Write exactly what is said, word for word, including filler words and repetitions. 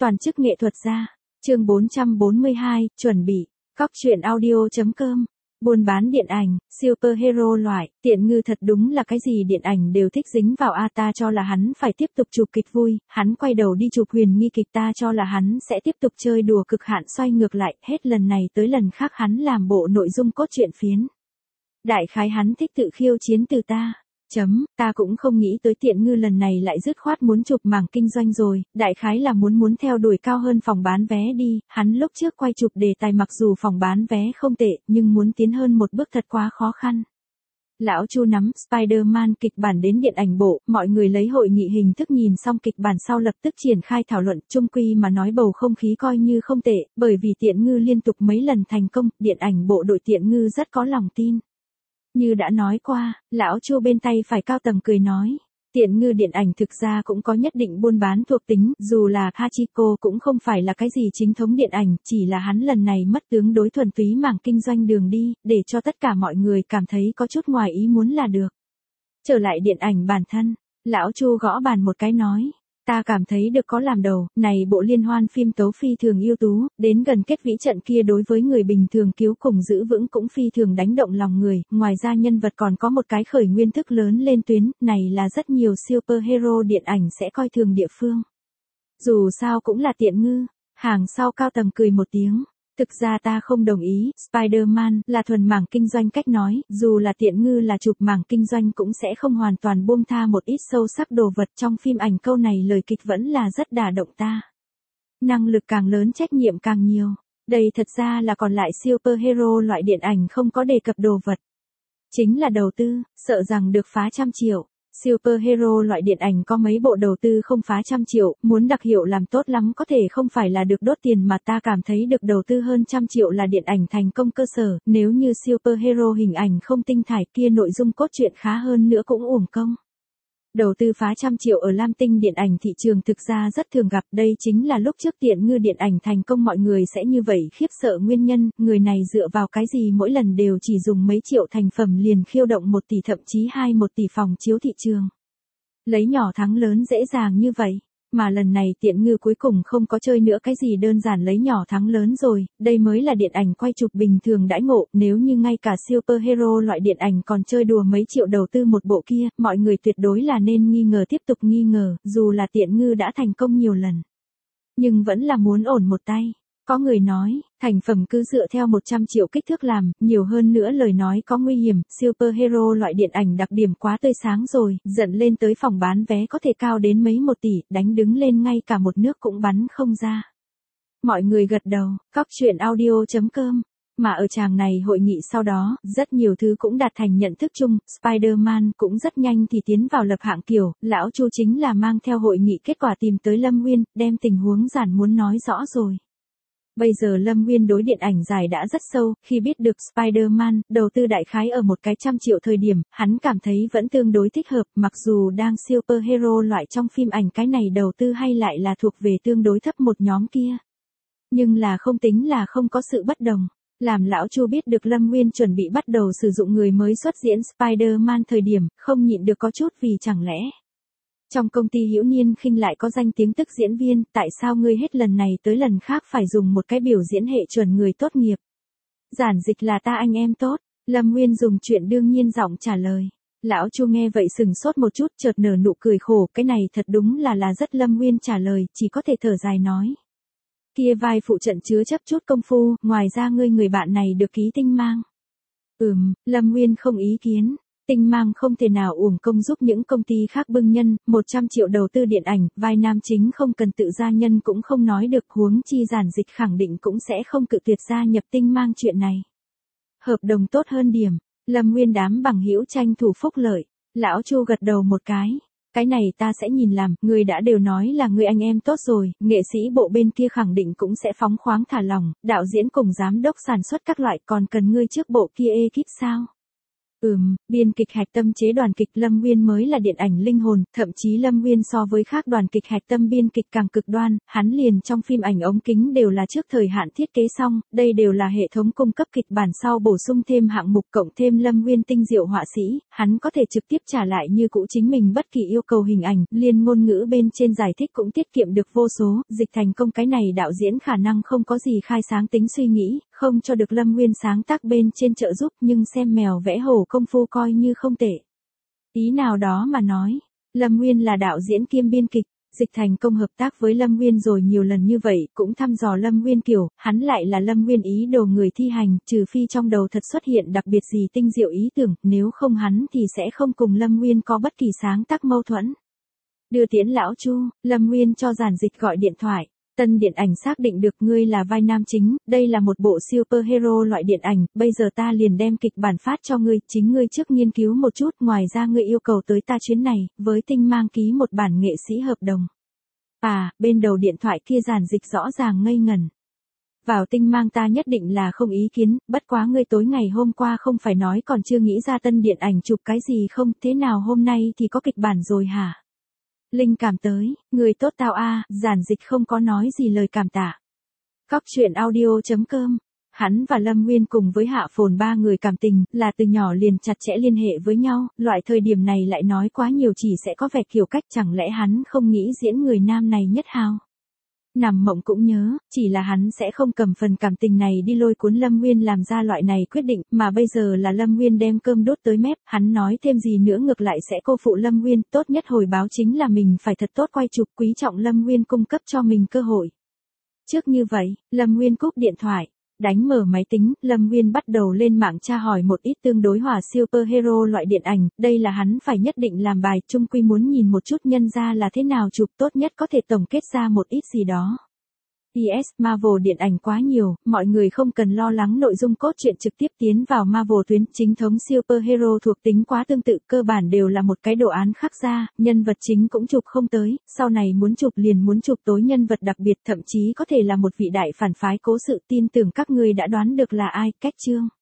Toàn chức nghệ thuật gia. Chương bốn trăm bốn mươi hai, chuẩn bị. Cóc truyện audio chấm com. Buôn bán điện ảnh, superhero loại, Tiện Ngư thật đúng là cái gì điện ảnh đều thích dính vào a ta cho là hắn phải tiếp tục chụp kịch vui, hắn quay đầu đi chụp huyền nghi kịch ta cho là hắn sẽ tiếp tục chơi đùa cực hạn xoay ngược lại, hết lần này tới lần khác hắn làm bộ nội dung cốt truyện phiến. Đại khái hắn thích tự khiêu chiến từ ta. Chấm, ta cũng không nghĩ tới Tiện Ngư lần này lại dứt khoát muốn chụp mảng kinh doanh rồi, đại khái là muốn muốn theo đuổi cao hơn phòng bán vé đi, hắn lúc trước quay chụp đề tài mặc dù phòng bán vé không tệ, nhưng muốn tiến hơn một bước thật quá khó khăn. Lão Chu nắm Spider-Man kịch bản đến điện ảnh bộ, mọi người lấy hội nghị hình thức nhìn xong kịch bản sau lập tức triển khai thảo luận, chung quy mà nói bầu không khí coi như không tệ, bởi vì Tiện Ngư liên tục mấy lần thành công, điện ảnh bộ đội Tiện Ngư rất có lòng tin. Như đã nói qua, lão Chu bên tay phải cao tầng cười nói, Tiện Ngư điện ảnh thực ra cũng có nhất định buôn bán thuộc tính, dù là Hachiko cũng không phải là cái gì chính thống điện ảnh, chỉ là hắn lần này mất tướng đối thuần túy mảng kinh doanh đường đi, để cho tất cả mọi người cảm thấy có chút ngoài ý muốn là được. Trở lại điện ảnh bản thân, lão Chu gõ bàn một cái nói, ta cảm thấy được có làm đầu, này bộ liên hoan phim tấu phi thường ưu tú, đến gần kết vĩ trận kia đối với người bình thường cứu cùng giữ vững cũng phi thường đánh động lòng người, ngoài ra nhân vật còn có một cái khởi nguyên thức lớn lên tuyến, này là rất nhiều superhero điện ảnh sẽ coi thường địa phương. Dù sao cũng là Tiện Ngư, hàng sau cao tầng cười một tiếng. Thực ra ta không đồng ý, Spider-Man là thuần mảng kinh doanh cách nói, dù là Tiện Ngư là chụp mảng kinh doanh cũng sẽ không hoàn toàn buông tha một ít sâu sắc đồ vật trong phim ảnh, câu này lời kịch vẫn là rất đả động ta. Năng lực càng lớn trách nhiệm càng nhiều, đây thật ra là còn lại superhero loại điện ảnh không có đề cập đồ vật. Chính là đầu tư, sợ rằng được phá trăm triệu. Superhero loại điện ảnh có mấy bộ đầu tư không phá trăm triệu, muốn đặc hiệu làm tốt lắm có thể không phải là được đốt tiền mà ta cảm thấy được đầu tư hơn trăm triệu là điện ảnh thành công cơ sở, nếu như superhero hình ảnh không tinh thải kia nội dung cốt truyện khá hơn nữa cũng uổng công. Đầu tư phá trăm triệu ở Lam Tinh điện ảnh thị trường thực ra rất thường gặp, đây chính là lúc trước Tiện Ngư điện ảnh thành công mọi người sẽ như vậy khiếp sợ nguyên nhân, người này dựa vào cái gì mỗi lần đều chỉ dùng mấy triệu thành phẩm liền khiêu động một tỷ thậm chí hai một tỷ phòng chiếu thị trường. Lấy nhỏ thắng lớn dễ dàng như vậy, mà lần này Tiện Ngư cuối cùng không có chơi nữa cái gì đơn giản lấy nhỏ thắng lớn rồi, đây mới là điện ảnh quay chụp bình thường đãi ngộ, nếu như ngay cả superhero loại điện ảnh còn chơi đùa mấy triệu đầu tư một bộ kia, mọi người tuyệt đối là nên nghi ngờ tiếp tục nghi ngờ, dù là Tiện Ngư đã thành công nhiều lần. Nhưng vẫn là muốn ổn một tay. Có người nói, thành phẩm cứ dựa theo một trăm triệu kích thước làm, nhiều hơn nữa lời nói có nguy hiểm, superhero loại điện ảnh đặc điểm quá tươi sáng rồi, dẫn lên tới phòng bán vé có thể cao đến mấy một tỷ, đánh đứng lên ngay cả một nước cũng bắn không ra. Mọi người gật đầu, cóc truyện audio chấm com. Mà ở tràng này hội nghị sau đó, rất nhiều thứ cũng đạt thành nhận thức chung, Spider-Man cũng rất nhanh thì tiến vào lập hạng kiểu, lão Chu chính là mang theo hội nghị kết quả tìm tới Lâm Nguyên, đem tình huống giản muốn nói rõ rồi. Bây giờ Lâm Nguyên đối điện ảnh dài đã rất sâu, khi biết được Spider-Man, đầu tư đại khái ở một cái trăm triệu thời điểm, hắn cảm thấy vẫn tương đối thích hợp, mặc dù đang superhero loại trong phim ảnh cái này đầu tư hay lại là thuộc về tương đối thấp một nhóm kia. Nhưng là không tính là không có sự bất đồng. Làm lão Chu biết được Lâm Nguyên chuẩn bị bắt đầu sử dụng người mới xuất diễn Spider-Man thời điểm, không nhịn được có chút vì chẳng lẽ. Trong công ty Hữu Niên Khinh lại có danh tiếng tức diễn viên, tại sao ngươi hết lần này tới lần khác phải dùng một cái biểu diễn hệ chuẩn người tốt nghiệp? Giản dịch là ta anh em tốt, Lâm Nguyên dùng chuyện đương nhiên giọng trả lời. Lão Chu nghe vậy sừng sốt một chút chợt nở nụ cười khổ, cái này thật đúng là là rất Lâm Nguyên trả lời, chỉ có thể thở dài nói. Kia vai phụ trận chứa chấp chút công phu, ngoài ra ngươi người bạn này được ký Tinh Mang. Ừm, Lâm Nguyên không ý kiến. Tinh Mang không thể nào uổng công giúp những công ty khác bưng nhân, một trăm triệu đầu tư điện ảnh, vai nam chính không cần tự gia nhân cũng không nói được, huống chi giản dịch khẳng định cũng sẽ không cự tuyệt gia nhập Tinh Mang chuyện này. Hợp đồng tốt hơn điểm, Lâm Nguyên đám bằng hữu tranh thủ phúc lợi, lão Chu gật đầu một cái. Cái này ta sẽ nhìn làm, người đã đều nói là người anh em tốt rồi, nghệ sĩ bộ bên kia khẳng định cũng sẽ phóng khoáng thả lòng, đạo diễn cùng giám đốc sản xuất các loại còn cần ngươi trước bộ kia ekip sao? Ừm, biên kịch hạch tâm chế đoàn kịch Lâm Nguyên mới là điện ảnh linh hồn, thậm chí Lâm Nguyên so với khác đoàn kịch hạch tâm biên kịch càng cực đoan, hắn liền trong phim ảnh ống kính đều là trước thời hạn thiết kế xong, đây đều là hệ thống cung cấp kịch bản sau bổ sung thêm hạng mục cộng thêm Lâm Nguyên tinh diệu họa sĩ, hắn có thể trực tiếp trả lại như cũ chính mình bất kỳ yêu cầu hình ảnh, liên ngôn ngữ bên trên giải thích cũng tiết kiệm được vô số, dịch thành công cái này đạo diễn khả năng không có gì khai sáng tính suy nghĩ, không cho được Lâm Nguyên sáng tác bên trên trợ giúp nhưng xem mèo vẽ hổ công phu coi như không tệ. Ý nào đó mà nói, Lâm Nguyên là đạo diễn kiêm biên kịch, dịch thành công hợp tác với Lâm Nguyên rồi nhiều lần như vậy, cũng thăm dò Lâm Nguyên kiểu, hắn lại là Lâm Nguyên ý đồ người thi hành, trừ phi trong đầu thật xuất hiện đặc biệt gì tinh diệu ý tưởng, nếu không hắn thì sẽ không cùng Lâm Nguyên có bất kỳ sáng tác mâu thuẫn. Đưa tiễn lão Chu, Lâm Nguyên cho giản dịch gọi điện thoại. Tân điện ảnh xác định được ngươi là vai nam chính, đây là một bộ superhero loại điện ảnh, bây giờ ta liền đem kịch bản phát cho ngươi, chính ngươi trước nghiên cứu một chút, ngoài ra ngươi yêu cầu tới ta chuyến này, với Tinh Mang ký một bản nghệ sĩ hợp đồng. À, bên đầu điện thoại kia giản dịch rõ ràng ngây ngẩn. Vào Tinh Mang ta nhất định là không ý kiến, bất quá ngươi tối ngày hôm qua không phải nói còn chưa nghĩ ra tân điện ảnh chụp cái gì không, thế nào hôm nay thì có kịch bản rồi hả? Linh cảm tới, người tốt tao a, giản dịch không có nói gì lời cảm tạ. Cóc truyện audio chấm com, hắn và Lâm Nguyên cùng với Hạ Phồn ba người cảm tình, là từ nhỏ liền chặt chẽ liên hệ với nhau, loại thời điểm này lại nói quá nhiều chỉ sẽ có vẻ kiểu cách, chẳng lẽ hắn không nghĩ diễn người nam này nhất hao. Nằm mộng cũng nhớ, chỉ là hắn sẽ không cầm phần cảm tình này đi lôi cuốn Lâm Nguyên làm ra loại này quyết định, mà bây giờ là Lâm Nguyên đem cơm đốt tới mép, hắn nói thêm gì nữa ngược lại sẽ cô phụ Lâm Nguyên, tốt nhất hồi báo chính là mình phải thật tốt quay chụp, quý trọng Lâm Nguyên cung cấp cho mình cơ hội. Trước như vậy, Lâm Nguyên cúp điện thoại, đánh mở máy tính, Lâm Nguyên bắt đầu lên mạng tra hỏi một ít tương đối hòa superhero loại điện ảnh, đây là hắn phải nhất định làm bài, chung quy muốn nhìn một chút nhân ra là thế nào chụp, tốt nhất có thể tổng kết ra một ít gì đó. pê ét Marvel điện ảnh quá nhiều, mọi người không cần lo lắng nội dung cốt truyện trực tiếp tiến vào Marvel tuyến, chính thống superhero thuộc tính quá tương tự, cơ bản đều là một cái đồ án khắc ra, nhân vật chính cũng chụp không tới, sau này muốn chụp liền muốn chụp tối nhân vật đặc biệt, thậm chí có thể là một vị đại phản phái cố sự, tin tưởng các ngươi đã đoán được là ai, cách chương.